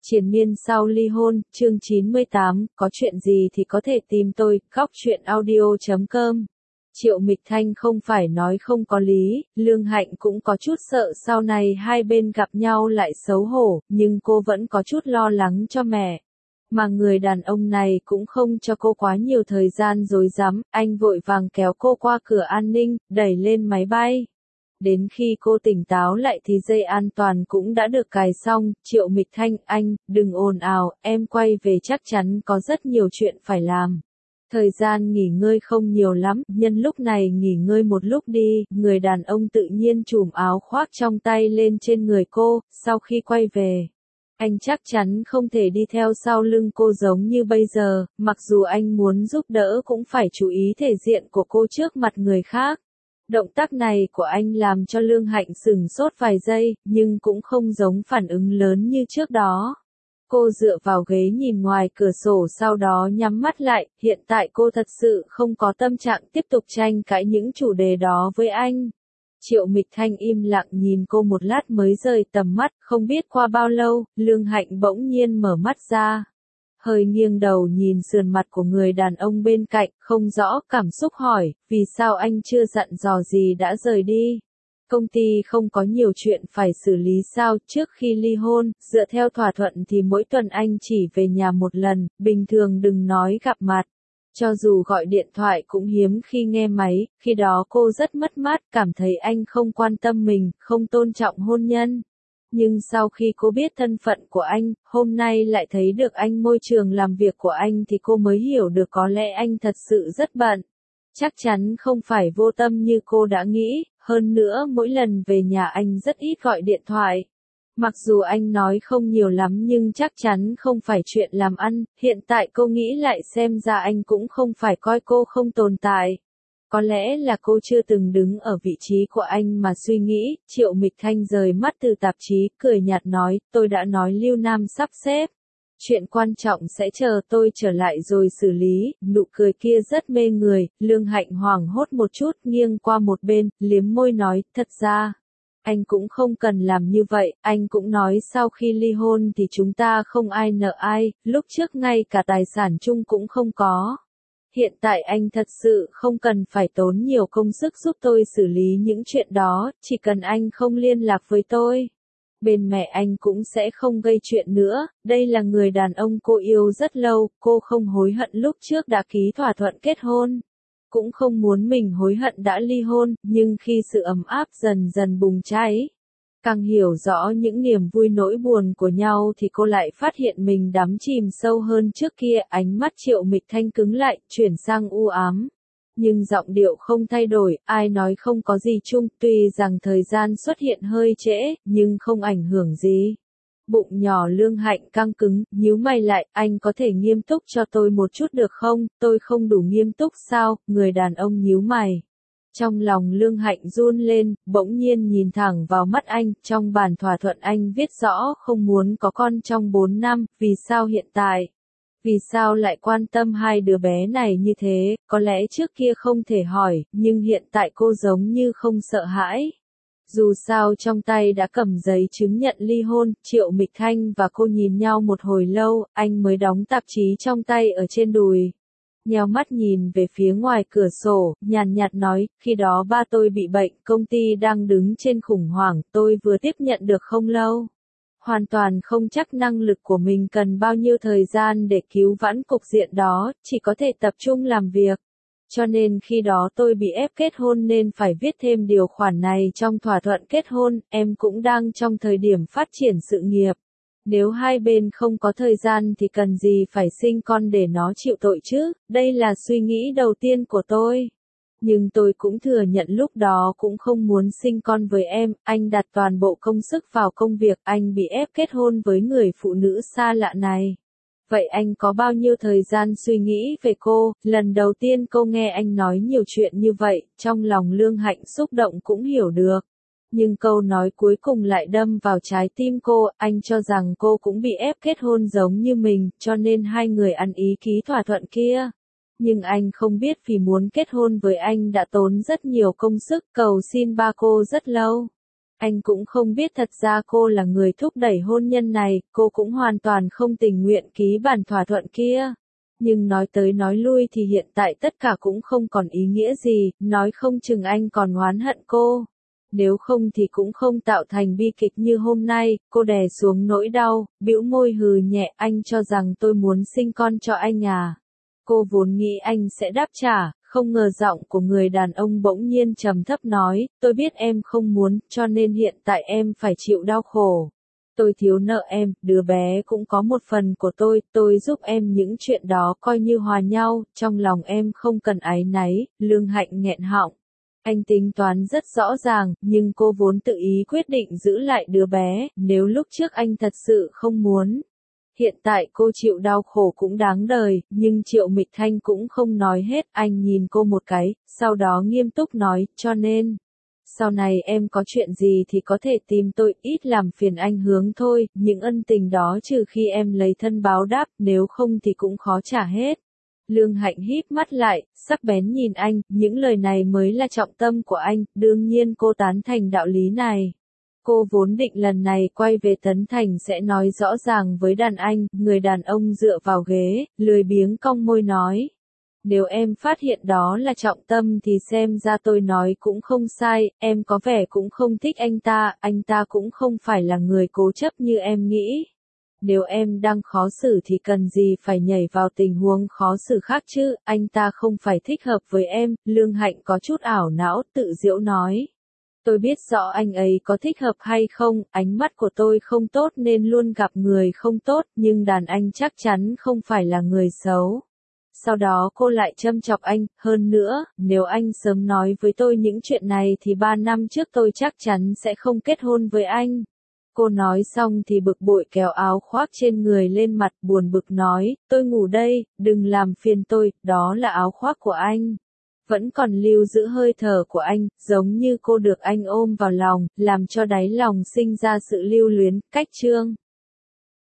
Triền miên sau ly hôn, chương 98, có chuyện gì thì có thể tìm tôi, góc chuyện audio.com. Triệu Mịch Thanh không phải nói không có lý, Lương Hạnh cũng có chút sợ sau này hai bên gặp nhau lại xấu hổ, nhưng cô vẫn có chút lo lắng cho mẹ. Mà người đàn ông này cũng không cho cô quá nhiều thời gian rối rắm, anh vội vàng kéo cô qua cửa an ninh, đẩy lên máy bay. Đến khi cô tỉnh táo lại thì dây an toàn cũng đã được cài xong. Triệu Mịch Thanh, anh, đừng ồn ào, em quay về chắc chắn có rất nhiều chuyện phải làm. Thời gian nghỉ ngơi không nhiều lắm, nhân lúc này nghỉ ngơi một lúc đi. Người đàn ông tự nhiên trùm áo khoác trong tay lên trên người cô, sau khi quay về. Anh chắc chắn không thể đi theo sau lưng cô giống như bây giờ, mặc dù anh muốn giúp đỡ cũng phải chú ý thể diện của cô trước mặt người khác. Động tác này của anh làm cho Lương Hạnh sửng sốt vài giây, nhưng cũng không giống phản ứng lớn như trước đó. Cô dựa vào ghế nhìn ngoài cửa sổ sau đó nhắm mắt lại, hiện tại cô thật sự không có tâm trạng tiếp tục tranh cãi những chủ đề đó với anh. Triệu Mịch Thanh im lặng nhìn cô một lát mới rời tầm mắt, không biết qua bao lâu, Lương Hạnh bỗng nhiên mở mắt ra. Hơi nghiêng đầu nhìn sườn mặt của người đàn ông bên cạnh, không rõ cảm xúc hỏi, vì sao anh chưa dặn dò gì đã rời đi? Công ty không có nhiều chuyện phải xử lý sao? Trước khi ly hôn, dựa theo thỏa thuận thì mỗi tuần anh chỉ về nhà một lần, bình thường đừng nói gặp mặt. Cho dù gọi điện thoại cũng hiếm khi nghe máy, khi đó cô rất mất mát, cảm thấy anh không quan tâm mình, không tôn trọng hôn nhân. Nhưng sau khi cô biết thân phận của anh, hôm nay lại thấy được anh môi trường làm việc của anh thì cô mới hiểu được có lẽ anh thật sự rất bận. Chắc chắn không phải vô tâm như cô đã nghĩ, hơn nữa mỗi lần về nhà anh rất ít gọi điện thoại. Mặc dù anh nói không nhiều lắm nhưng chắc chắn không phải chuyện làm ăn, hiện tại cô nghĩ lại xem ra anh cũng không phải coi cô không tồn tại. Có lẽ là cô chưa từng đứng ở vị trí của anh mà suy nghĩ. Triệu Mịch Thanh rời mắt từ tạp chí, cười nhạt nói, tôi đã nói Lưu Nam sắp xếp. Chuyện quan trọng sẽ chờ tôi trở lại rồi xử lý. Nụ cười kia rất mê người. Lương Hạnh hoảng hốt một chút, nghiêng qua một bên, liếm môi nói, thật ra, anh cũng không cần làm như vậy. Anh cũng nói sau khi ly hôn thì chúng ta không ai nợ ai, lúc trước ngay cả tài sản chung cũng không có. Hiện tại anh thật sự không cần phải tốn nhiều công sức giúp tôi xử lý những chuyện đó, chỉ cần anh không liên lạc với tôi. Bên mẹ anh cũng sẽ không gây chuyện nữa. Đây là người đàn ông cô yêu rất lâu, cô không hối hận lúc trước đã ký thỏa thuận kết hôn. Cũng không muốn mình hối hận đã ly hôn, nhưng khi sự ấm áp dần dần bùng cháy, càng hiểu rõ những niềm vui nỗi buồn của nhau thì cô lại phát hiện mình đắm chìm sâu hơn trước kia. Ánh mắt Triệu Mịch Thanh cứng lại, chuyển sang u ám. Nhưng giọng điệu không thay đổi, ai nói không có gì chung, tuy rằng thời gian xuất hiện hơi trễ, nhưng không ảnh hưởng gì. Bụng nhỏ Lương Hạnh căng cứng, nhíu mày lại, anh có thể nghiêm túc cho tôi một chút được không, tôi không đủ nghiêm túc sao? Người đàn ông nhíu mày. Trong lòng Lương Hạnh run lên, bỗng nhiên nhìn thẳng vào mắt anh, trong bản thỏa thuận anh viết rõ không muốn có con trong 4 năm, vì sao hiện tại? Vì sao lại quan tâm hai đứa bé này như thế? Có lẽ trước kia không thể hỏi, nhưng hiện tại cô giống như không sợ hãi. Dù sao trong tay đã cầm giấy chứng nhận ly hôn. Triệu Mịch Thanh và cô nhìn nhau một hồi lâu, anh mới đóng tạp chí trong tay ở trên đùi. Nheo mắt nhìn về phía ngoài cửa sổ, nhàn nhạt nói, khi đó ba tôi bị bệnh, công ty đang đứng trên khủng hoảng, tôi vừa tiếp nhận được không lâu. Hoàn toàn không chắc năng lực của mình cần bao nhiêu thời gian để cứu vãn cục diện đó, chỉ có thể tập trung làm việc. Cho nên khi đó tôi bị ép kết hôn nên phải viết thêm điều khoản này trong thỏa thuận kết hôn. Em cũng đang trong thời điểm phát triển sự nghiệp. Nếu hai bên không có thời gian thì cần gì phải sinh con để nó chịu tội chứ, đây là suy nghĩ đầu tiên của tôi. Nhưng tôi cũng thừa nhận lúc đó cũng không muốn sinh con với em, anh đặt toàn bộ công sức vào công việc, anh bị ép kết hôn với người phụ nữ xa lạ này. Vậy anh có bao nhiêu thời gian suy nghĩ về cô? Lần đầu tiên cô nghe anh nói nhiều chuyện như vậy, trong lòng Lương Hạnh xúc động cũng hiểu được. Nhưng câu nói cuối cùng lại đâm vào trái tim cô, anh cho rằng cô cũng bị ép kết hôn giống như mình, cho nên hai người ăn ý ký thỏa thuận kia. Nhưng anh không biết vì muốn kết hôn với anh đã tốn rất nhiều công sức, cầu xin ba cô rất lâu. Anh cũng không biết thật ra cô là người thúc đẩy hôn nhân này, cô cũng hoàn toàn không tình nguyện ký bản thỏa thuận kia. Nhưng nói tới nói lui thì hiện tại tất cả cũng không còn ý nghĩa gì, nói không chừng anh còn oán hận cô. Nếu không thì cũng không tạo thành bi kịch như hôm nay, cô đè xuống nỗi đau, bĩu môi hừ nhẹ, anh cho rằng tôi muốn sinh con cho anh à. Cô vốn nghĩ anh sẽ đáp trả, không ngờ giọng của người đàn ông bỗng nhiên trầm thấp nói, tôi biết em không muốn, cho nên hiện tại em phải chịu đau khổ. Tôi thiếu nợ em, đứa bé cũng có một phần của tôi giúp em những chuyện đó coi như hòa nhau, trong lòng em không cần áy náy, Lương Hạnh nghẹn họng. Anh tính toán rất rõ ràng, nhưng cô vốn tự ý quyết định giữ lại đứa bé, nếu lúc trước anh thật sự không muốn. Hiện tại cô chịu đau khổ cũng đáng đời, nhưng Triệu Mịch Thanh cũng không nói hết, anh nhìn cô một cái, sau đó nghiêm túc nói, cho nên, sau này em có chuyện gì thì có thể tìm tôi, ít làm phiền anh Hướng thôi, những ân tình đó trừ khi em lấy thân báo đáp, nếu không thì cũng khó trả hết. Lương Hạnh híp mắt lại, sắc bén nhìn anh, những lời này mới là trọng tâm của anh, đương nhiên cô tán thành đạo lý này. Cô vốn định lần này quay về Tấn Thành sẽ nói rõ ràng với đàn anh, người đàn ông dựa vào ghế, lười biếng cong môi nói. Nếu em phát hiện đó là trọng tâm thì xem ra tôi nói cũng không sai, em có vẻ cũng không thích anh ta cũng không phải là người cố chấp như em nghĩ. Nếu em đang khó xử thì cần gì phải nhảy vào tình huống khó xử khác chứ, anh ta không phải thích hợp với em, Lương Hạnh có chút ảo não, tự giễu nói. Tôi biết rõ anh ấy có thích hợp hay không, ánh mắt của tôi không tốt nên luôn gặp người không tốt, nhưng đàn anh chắc chắn không phải là người xấu. Sau đó cô lại châm chọc anh, hơn nữa, nếu anh sớm nói với tôi những chuyện này thì 3 năm trước tôi chắc chắn sẽ không kết hôn với anh. Cô nói xong thì bực bội kéo áo khoác trên người lên mặt, buồn bực nói, tôi ngủ đây, đừng làm phiền tôi, đó là áo khoác của anh. Vẫn còn lưu giữ hơi thở của anh, giống như cô được anh ôm vào lòng, làm cho đáy lòng sinh ra sự lưu luyến, cách chương.